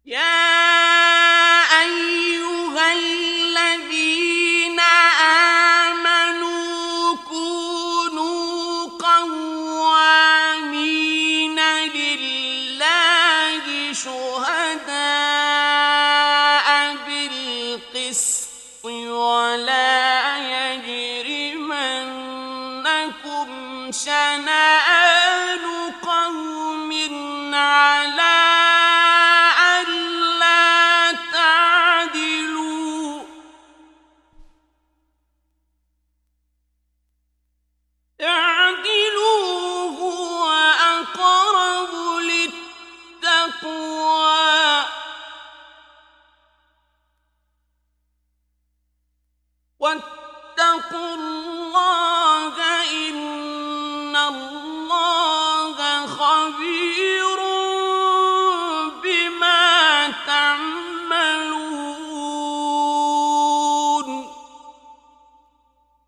يا أيها الذين آمنوا كونوا قوامين لله شهداء بالقسط ولا يجرمنكم شنآن قوم على اعدلوا هو أقرب للتقوى واتقوا